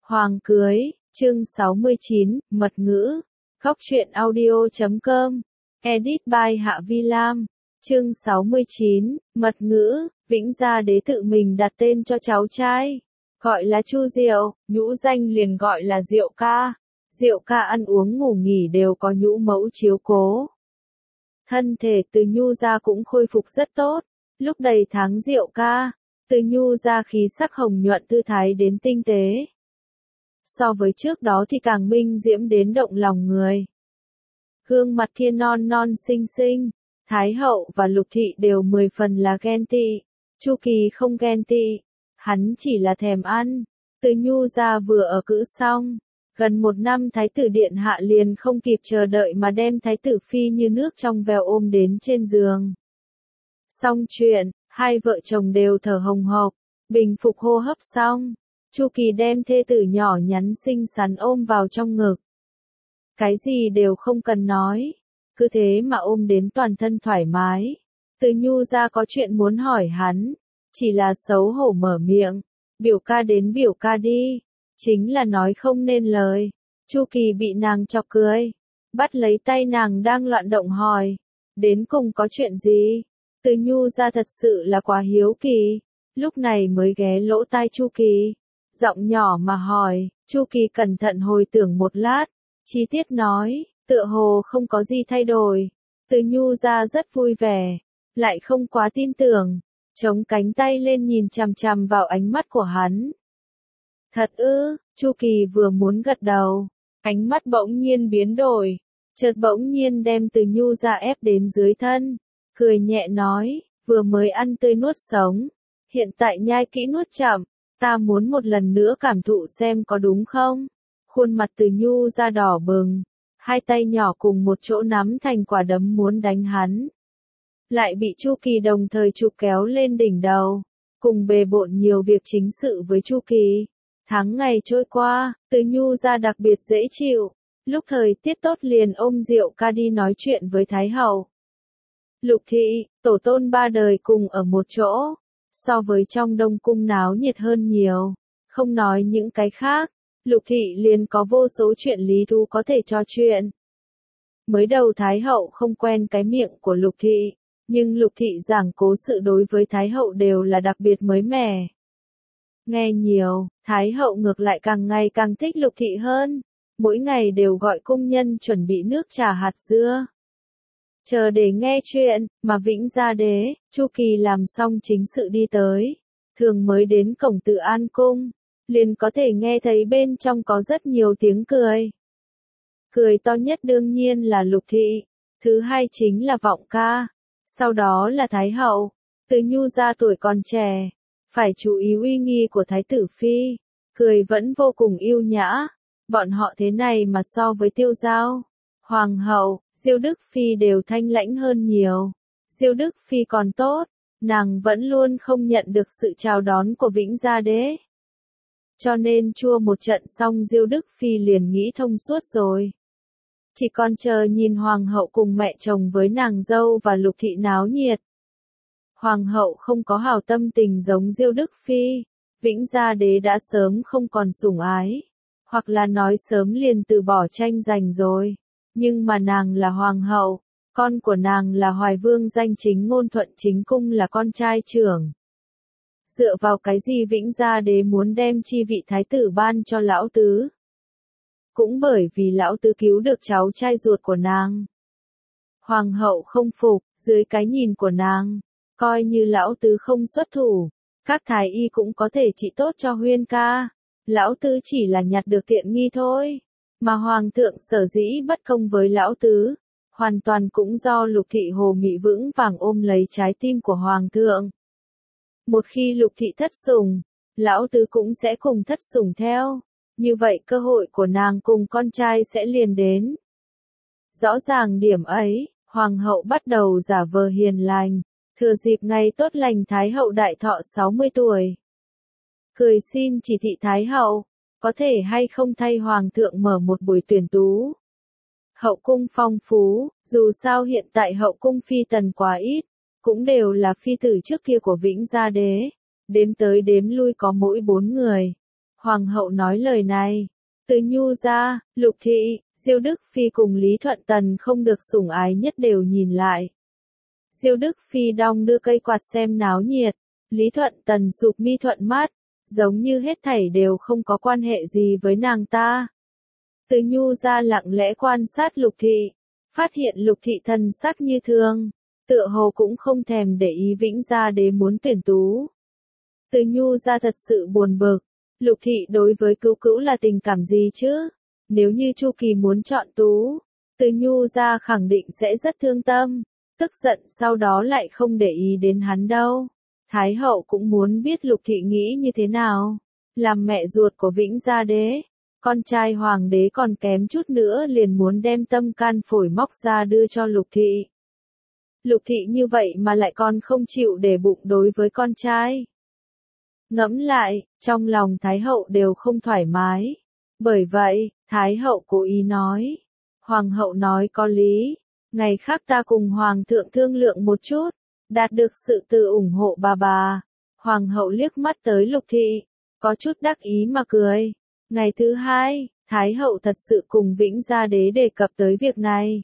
Hoàng cưới, chương 69, mật ngữ. Góc truyện audio.com. Edit by Hạ Vi Lam. Chương 69, mật ngữ. Vĩnh Gia Đế tự mình đặt tên cho cháu trai. Gọi là Chu Diệu, nhũ danh liền gọi là Diệu ca. Diệu ca ăn uống ngủ nghỉ đều có nhũ mẫu chiếu cố. Thân thể Từ Nhu gia cũng khôi phục rất tốt. Lúc đầy tháng Diệu ca, Từ Nhu gia khí sắc hồng nhuận thư thái đến tinh tế. So với trước đó thì càng minh diễm đến động lòng người. Gương mặt kia non non xinh xinh, Thái hậu và Lục thị đều 10 phần là ghen tị. Chu Kỳ không ghen tị, hắn chỉ là thèm ăn. Từ Nhu gia vừa ở cữ xong, gần 1 năm Thái tử điện hạ liền không kịp chờ đợi mà đem Thái tử phi như nước trong veo ôm đến trên giường. Xong chuyện, hai vợ chồng đều thở hồng hộc, bình phục hô hấp xong. Chu Kỳ đem thê tử nhỏ nhắn xinh xắn ôm vào trong ngực. Cái gì đều không cần nói, cứ thế mà ôm đến toàn thân thoải mái. Từ Nhu gia có chuyện muốn hỏi hắn, chỉ là xấu hổ mở miệng. Biểu ca đến biểu ca đi, chính là nói không nên lời. Chu Kỳ bị nàng chọc cười, bắt lấy tay nàng đang loạn động hỏi, đến cùng có chuyện gì? Từ Nhu gia thật sự là quá hiếu kỳ, lúc này mới ghé lỗ tai Chu Kỳ, giọng nhỏ mà hỏi. Chu Kỳ cẩn thận hồi tưởng một lát, chi tiết nói, tựa hồ không có gì thay đổi. Từ Nhu gia rất vui vẻ, lại không quá tin tưởng, chống cánh tay lên nhìn chằm chằm vào ánh mắt của hắn. Thật ư? Chu Kỳ vừa muốn gật đầu, ánh mắt bỗng nhiên biến đổi, chợt bỗng nhiên đem Từ Nhu gia ép đến dưới thân, cười nhẹ nói, vừa mới ăn tươi nuốt sống, hiện tại nhai kỹ nuốt chậm, ta muốn một lần nữa cảm thụ xem có đúng không? Khuôn mặt Từ Nhu gia đỏ bừng, hai tay nhỏ cùng một chỗ nắm thành quả đấm muốn đánh hắn. Lại bị Chu Kỳ đồng thời chụp kéo lên đỉnh đầu, cùng bề bộn nhiều việc chính sự với Chu Kỳ. Tháng ngày trôi qua, Từ Nhu gia đặc biệt dễ chịu, lúc thời tiết tốt liền ôm Diệu ca đi nói chuyện với Thái hậu. Lục thị, tổ tôn 3 đời cùng ở một chỗ, so với trong Đông cung náo nhiệt hơn nhiều. Không nói những cái khác, Lục thị liền có vô số chuyện lý thú có thể trò chuyện. Mới đầu Thái hậu không quen cái miệng của Lục thị, nhưng Lục thị giảng cố sự đối với Thái hậu đều là đặc biệt mới mẻ. Nghe nhiều, Thái hậu ngược lại càng ngày càng thích Lục thị hơn, mỗi ngày đều gọi cung nhân chuẩn bị nước trà hạt dưa. Chờ để nghe chuyện, mà Vĩnh Gia Đế, Chu Kỳ làm xong chính sự đi tới, thường mới đến cổng Từ An cung, liền có thể nghe thấy bên trong có rất nhiều tiếng cười. Cười to nhất đương nhiên là Lục thị, thứ hai chính là Vọng ca, sau đó là Thái hậu. Từ Nhu gia tuổi còn trẻ, phải chú ý uy nghi của Thái tử phi, cười vẫn vô cùng yêu nhã. Bọn họ thế này mà so với Tiêu Giao, Hoàng hậu, Diêu Đức phi đều thanh lãnh hơn nhiều. Diêu Đức phi còn tốt, nàng vẫn luôn không nhận được sự chào đón của Vĩnh Gia Đế. Cho nên chua một trận xong Diêu Đức phi liền nghĩ thông suốt rồi. Chỉ còn chờ nhìn Hoàng hậu cùng mẹ chồng với nàng dâu và Lục thị náo nhiệt. Hoàng hậu không có hảo tâm tình giống Diêu Đức phi, Vĩnh Gia Đế đã sớm không còn sủng ái, hoặc là nói sớm liền từ bỏ tranh giành rồi. Nhưng mà nàng là hoàng hậu, con của nàng là Hoài Vương danh chính ngôn thuận chính cung là con trai trưởng. Dựa vào cái gì Vĩnh Gia Đế muốn đem chi vị thái tử ban cho lão tứ? Cũng bởi vì lão tứ cứu được cháu trai ruột của nàng. Hoàng hậu không phục, dưới cái nhìn của nàng, coi như lão tứ không xuất thủ, các thái y cũng có thể trị tốt cho Huyên ca. Lão tứ chỉ là nhặt được tiện nghi thôi. Mà hoàng thượng sở dĩ bất công với lão tứ, hoàn toàn cũng do Lục thị hồ mị vững vàng ôm lấy trái tim của hoàng thượng. Một khi Lục thị thất sủng, lão tứ cũng sẽ cùng thất sủng theo, như vậy cơ hội của nàng cùng con trai sẽ liền đến. Rõ ràng điểm ấy, hoàng hậu bắt đầu giả vờ hiền lành, thừa dịp ngày tốt lành Thái hậu đại thọ 60 tuổi. Cười xin chỉ thị Thái hậu, có thể hay không thay hoàng thượng mở một buổi tuyển tú. Hậu cung phong phú, dù sao hiện tại hậu cung phi tần quá ít, cũng đều là phi tử trước kia của Vĩnh Gia Đế, đếm tới đếm lui có mỗi 4 người. Hoàng hậu nói lời này. Từ Nhu ra, Lục thị, Diêu Đức Phi cùng Lý Thuận Tần không được sủng ái nhất đều nhìn lại. Diêu Đức Phi đong đưa cây quạt xem náo nhiệt, Lý Thuận Tần sụp mi thuận mắt, giống như hết thảy đều không có quan hệ gì với nàng ta. Từ Nhu ra lặng lẽ quan sát Lục thị, phát hiện Lục thị thần sắc như thường, tựa hồ cũng không thèm để ý Vĩnh Gia Đế muốn tuyển tú. Từ Nhu ra thật sự buồn bực, Lục thị đối với Cữu Cữu là tình cảm gì chứ? Nếu như Chu Kỳ muốn chọn tú, Từ Nhu ra khẳng định sẽ rất thương tâm, tức giận sau đó lại không để ý đến hắn đâu. Thái hậu cũng muốn biết Lục thị nghĩ như thế nào. Làm mẹ ruột của Vĩnh Gia Đế, con trai hoàng đế còn kém chút nữa liền muốn đem tâm can phổi móc ra đưa cho Lục thị. Lục thị như vậy mà lại còn không chịu để bụng đối với con trai. Ngẫm lại, trong lòng Thái hậu đều không thoải mái. Bởi vậy, Thái hậu cố ý nói. Hoàng hậu nói có lý. Ngày khác ta cùng Hoàng thượng thương lượng một chút, đạt được sự tự ủng hộ bà. Hoàng hậu liếc mắt tới Lục thị, có chút đắc ý mà cười. Ngày thứ hai, Thái hậu thật sự cùng Vĩnh Gia Đế đề cập tới việc này.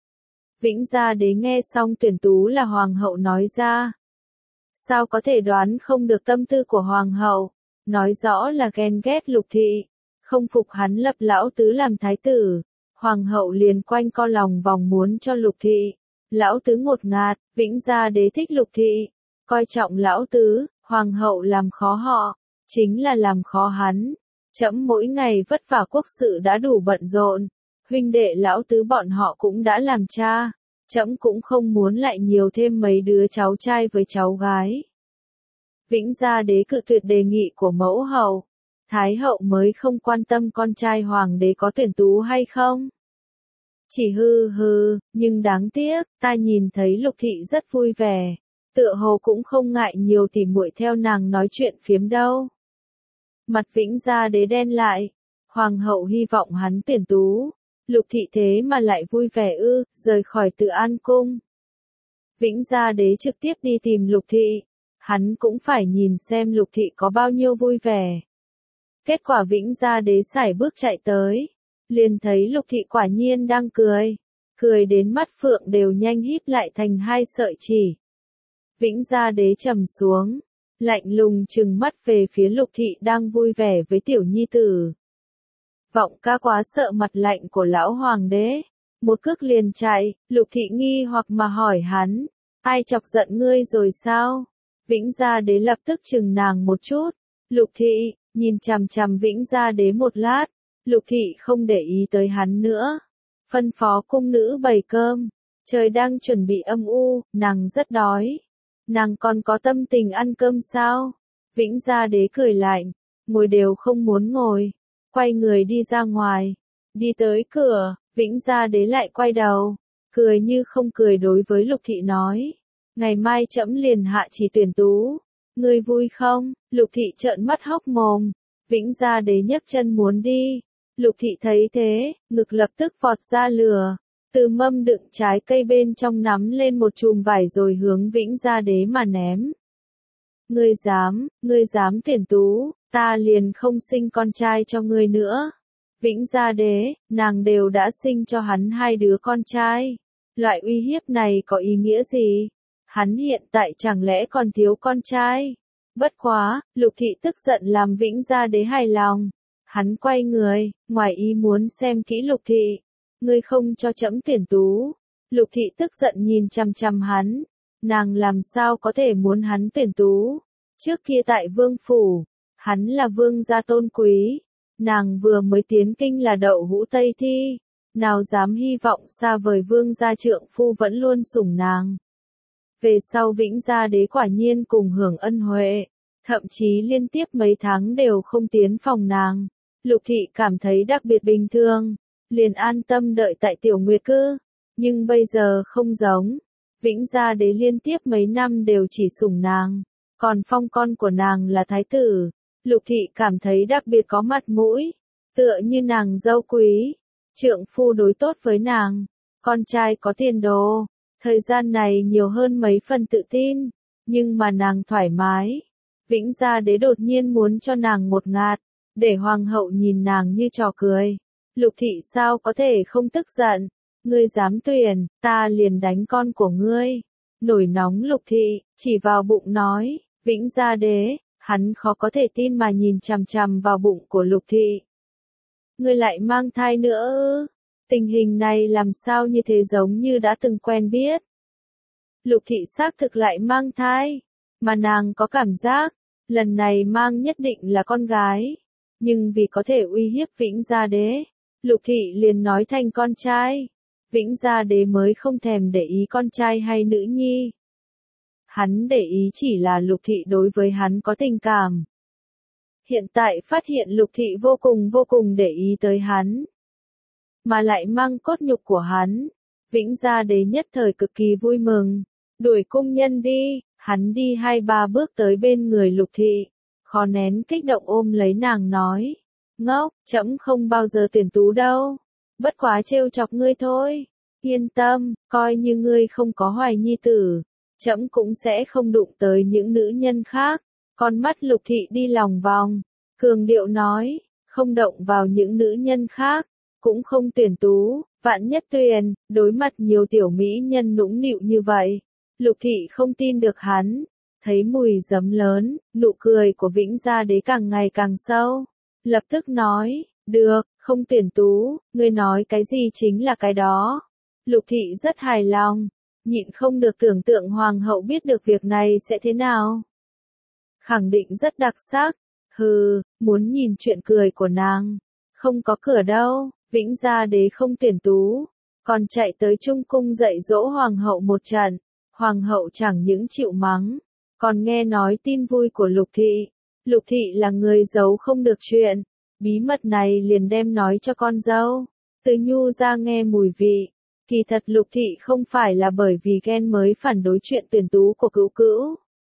Vĩnh Gia Đế nghe xong tuyển tú là Hoàng hậu nói ra. Sao có thể đoán không được tâm tư của Hoàng hậu, nói rõ là ghen ghét Lục thị, không phục hắn lập lão tứ làm thái tử. Hoàng hậu liền quanh co lòng vòng muốn cho Lục thị. Lão tứ ngột ngạt, Vĩnh Gia Đế thích Lục thị, coi trọng lão tứ, Hoàng hậu làm khó họ, chính là làm khó hắn. Trẫm mỗi ngày vất vả quốc sự đã đủ bận rộn, huynh đệ lão tứ bọn họ cũng đã làm cha, trẫm cũng không muốn lại nhiều thêm mấy đứa cháu trai với cháu gái. Vĩnh Gia Đế cự tuyệt đề nghị của mẫu hậu, Thái hậu mới không quan tâm con trai hoàng đế có tuyển tú hay không. Chỉ hừ, nhưng đáng tiếc, ta nhìn thấy Lục thị rất vui vẻ, tựa hồ cũng không ngại nhiều tỉ muội theo nàng nói chuyện phiếm đâu. Mặt Vĩnh Gia Đế đen lại, Hoàng hậu hy vọng hắn tuyển tú, Lục thị thế mà lại vui vẻ rời khỏi Tự An cung. Vĩnh Gia Đế trực tiếp đi tìm Lục thị, hắn cũng phải nhìn xem Lục thị có bao nhiêu vui vẻ. Kết quả Vĩnh Gia Đế sải bước chạy tới, liền thấy Lục thị quả nhiên đang cười đến mắt phượng đều nhanh híp lại thành hai sợi chỉ. Vĩnh Gia Đế trầm xuống, lạnh lùng trừng mắt về phía Lục thị đang vui vẻ với tiểu nhi tử. Vọng ca quá sợ mặt lạnh của lão hoàng đế, một cước liền chạy. Lục thị nghi hoặc mà hỏi hắn, ai chọc giận ngươi rồi sao? Vĩnh Gia Đế lập tức chừng nàng một chút. Lục thị nhìn chằm chằm Vĩnh Gia Đế một lát, Lục thị không để ý tới hắn nữa, phân phó cung nữ bày cơm. Trời đang chuẩn bị âm u, nàng rất đói. Nàng còn có tâm tình ăn cơm sao? Vĩnh Gia Đế cười lạnh, ngồi đều không muốn ngồi, quay người đi ra ngoài. Đi tới cửa, Vĩnh Gia Đế lại quay đầu, cười như không cười đối với Lục thị nói, ngày mai trẫm liền hạ chỉ tuyển tú, ngươi vui không? Lục thị trợn mắt hốc mồm. Vĩnh Gia Đế nhấc chân muốn đi. Lục thị thấy thế, ngực lập tức vọt ra lửa, từ mâm đựng trái cây bên trong nắm lên một chùm vải rồi hướng Vĩnh Gia Đế mà ném. Ngươi dám tuyển tú, ta liền không sinh con trai cho ngươi nữa. Vĩnh Gia Đế, nàng đều đã sinh cho hắn hai đứa con trai. Loại uy hiếp này có ý nghĩa gì? Hắn hiện tại chẳng lẽ còn thiếu con trai? Bất quá, Lục thị tức giận làm Vĩnh Gia Đế hài lòng. Hắn quay người, ngoài ý muốn xem kỹ Lục thị. Ngươi không cho trẫm tuyển tú. Lục thị tức giận nhìn chằm chằm hắn. Nàng làm sao có thể muốn hắn tuyển tú? Trước kia tại vương phủ, hắn là vương gia tôn quý. Nàng vừa mới tiến kinh là đậu hũ Tây thi. Nào dám hy vọng xa vời vương gia trượng phu vẫn luôn sủng nàng. Về sau Vĩnh Gia Đế quả nhiên cùng hưởng ân huệ, thậm chí liên tiếp mấy tháng đều không tiến phòng nàng. Lục thị cảm thấy đặc biệt bình thường, liền an tâm đợi tại Tiểu Nguyệt cư. Nhưng bây giờ không giống, Vĩnh Gia Đế liên tiếp mấy năm đều chỉ sủng nàng, còn phong con của nàng là thái tử. Lục thị cảm thấy đặc biệt có mặt mũi, tựa như nàng dâu quý, trượng phu đối tốt với nàng, con trai có tiền đồ. Thời gian này nhiều hơn mấy phần tự tin, nhưng mà nàng thoải mái. Vĩnh Gia Đế đột nhiên muốn cho nàng một ngạt, để hoàng hậu nhìn nàng như trò cười. Lục thị sao có thể không tức giận, ngươi dám tuyển, ta liền đánh con của ngươi. Nổi nóng Lục thị, chỉ vào bụng nói, Vĩnh Gia Đế, hắn khó có thể tin mà nhìn chằm chằm vào bụng của Lục thị. Ngươi lại mang thai nữa ư? Tình hình này làm sao như thế giống như đã từng quen biết. Lục thị xác thực lại mang thai, mà nàng có cảm giác, lần này mang nhất định là con gái. Nhưng vì có thể uy hiếp Vĩnh Gia Đế, Lục thị liền nói thành con trai. Vĩnh Gia Đế mới không thèm để ý con trai hay nữ nhi. Hắn để ý chỉ là Lục thị đối với hắn có tình cảm. Hiện tại phát hiện Lục thị vô cùng để ý tới hắn, mà lại mang cốt nhục của hắn. Vĩnh Gia Đế nhất thời cực kỳ vui mừng, đuổi cung nhân đi, hắn đi 2-3 bước tới bên người Lục thị, khó nén kích động ôm lấy nàng nói, ngốc, trẫm không bao giờ tuyển tú đâu, bất quá trêu chọc ngươi thôi, yên tâm, coi như ngươi không có hoài nhi tử, trẫm cũng sẽ không đụng tới những nữ nhân khác. Con mắt Lục thị đi lòng vòng, cường điệu nói, không động vào những nữ nhân khác, cũng không tuyển tú, vạn nhất tuyển, đối mặt nhiều tiểu mỹ nhân nũng nịu như vậy. Lục thị không tin được hắn, thấy mùi giấm lớn, nụ cười của Vĩnh Gia Đế càng ngày càng sâu, lập tức nói, được, không tuyển tú, ngươi nói cái gì chính là cái đó. Lục thị rất hài lòng, nhịn không được tưởng tượng hoàng hậu biết được việc này sẽ thế nào. Khẳng định rất đặc sắc, hừ, muốn nhìn chuyện cười của nàng, không có cửa đâu. Vĩnh Gia Đế không tuyển tú, còn chạy tới Trung cung dạy dỗ hoàng hậu một trận. Hoàng hậu chẳng những chịu mắng, còn nghe nói tin vui của Lục thị. Lục thị là người giấu không được chuyện, bí mật này liền đem nói cho con dâu. Từ Nhu ra nghe mùi vị, kỳ thật Lục thị không phải là bởi vì ghen mới phản đối chuyện tuyển tú của Cữu Cữu.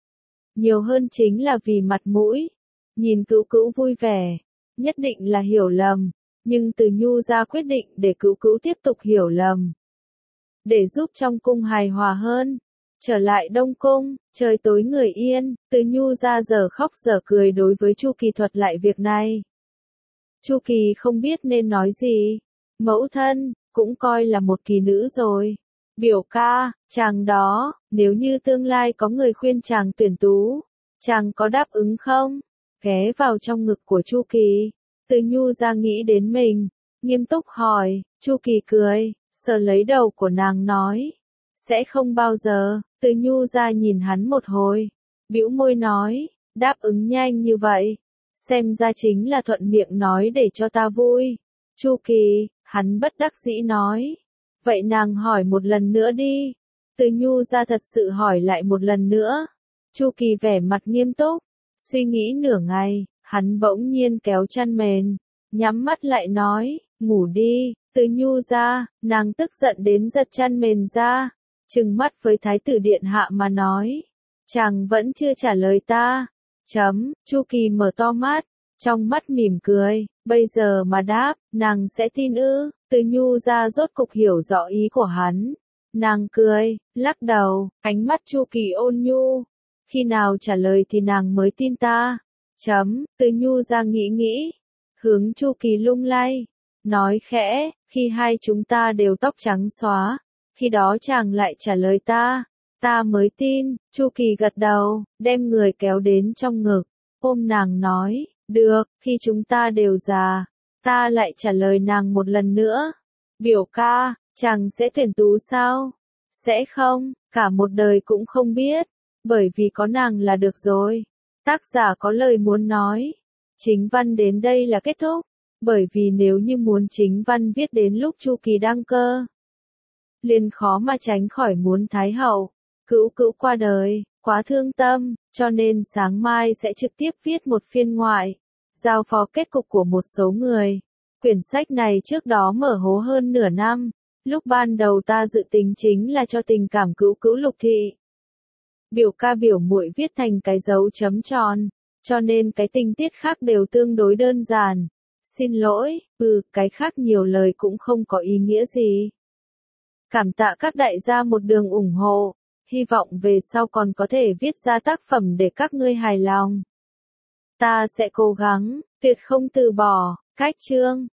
Nhiều hơn chính là vì mặt mũi, nhìn Cữu Cữu vui vẻ, nhất định là hiểu lầm. Nhưng Từ Nhu ra quyết định để Cữu Cữu tiếp tục hiểu lầm, để giúp trong cung hài hòa hơn. Trở lại Đông Cung, trời tối người yên, Từ Nhu ra giờ khóc giờ cười đối với Chu Kỳ thuật lại việc này. Chu Kỳ không biết nên nói gì, mẫu thân, cũng coi là một kỳ nữ rồi. Biểu ca, chàng đó, nếu như tương lai có người khuyên chàng tuyển tú, chàng có đáp ứng không? Ghé vào trong ngực của Chu Kỳ. Từ Nhu ra nghĩ đến mình, nghiêm túc hỏi. Chu Kỳ cười, sờ lấy đầu của nàng nói, sẽ không bao giờ. Từ Nhu ra nhìn hắn một hồi, bĩu môi nói, đáp ứng nhanh như vậy, xem ra chính là thuận miệng nói để cho ta vui. Chu Kỳ, hắn bất đắc dĩ nói, vậy nàng hỏi một lần nữa đi. Từ Nhu ra thật sự hỏi lại một lần nữa. Chu Kỳ vẻ mặt nghiêm túc, suy nghĩ nửa ngày. Hắn bỗng nhiên kéo chăn mền, nhắm mắt lại nói, ngủ đi. Từ Nhu ra, nàng tức giận đến giật chăn mền ra, trừng mắt với thái tử điện hạ mà nói, chàng vẫn chưa trả lời ta. Chu Kỳ mở to mắt, trong mắt mỉm cười, bây giờ mà đáp, nàng sẽ tin ư? Từ Nhu ra rốt cục hiểu rõ ý của hắn. Nàng cười, lắc đầu, ánh mắt Chu Kỳ ôn nhu, khi nào trả lời thì nàng mới tin ta. Từ Nhu ra nghĩ, hướng Chu Kỳ lung lay, nói khẽ, khi hai chúng ta đều tóc trắng xóa, khi đó chàng lại trả lời ta mới tin. Chu Kỳ gật đầu, đem người kéo đến trong ngực, ôm nàng nói, được, khi chúng ta đều già, ta lại trả lời nàng một lần nữa. Biểu ca, chàng sẽ tuyển tú sao? Sẽ không, cả một đời cũng không biết, bởi vì có nàng là được rồi. Tác giả có lời muốn nói. Chính văn đến đây là kết thúc, bởi vì nếu như muốn chính văn viết đến lúc Chu Kỳ đăng cơ, liền khó mà tránh khỏi muốn Thái hậu, Cữu Cữu qua đời, quá thương tâm, cho nên sáng mai sẽ trực tiếp viết một phiên ngoại, giao phó kết cục của một số người. Quyển sách này trước đó mở hố hơn nửa năm, lúc ban đầu ta dự tính chính là cho tình cảm Cữu Cữu Lục thị. Biểu ca biểu muội viết thành cái dấu chấm tròn, cho nên cái tình tiết khác đều tương đối đơn giản. Xin lỗi, cái khác nhiều lời cũng không có ý nghĩa gì. Cảm tạ các đại gia một đường ủng hộ, hy vọng về sau còn có thể viết ra tác phẩm để các ngươi hài lòng. Ta sẽ cố gắng, tuyệt không từ bỏ. Cách chương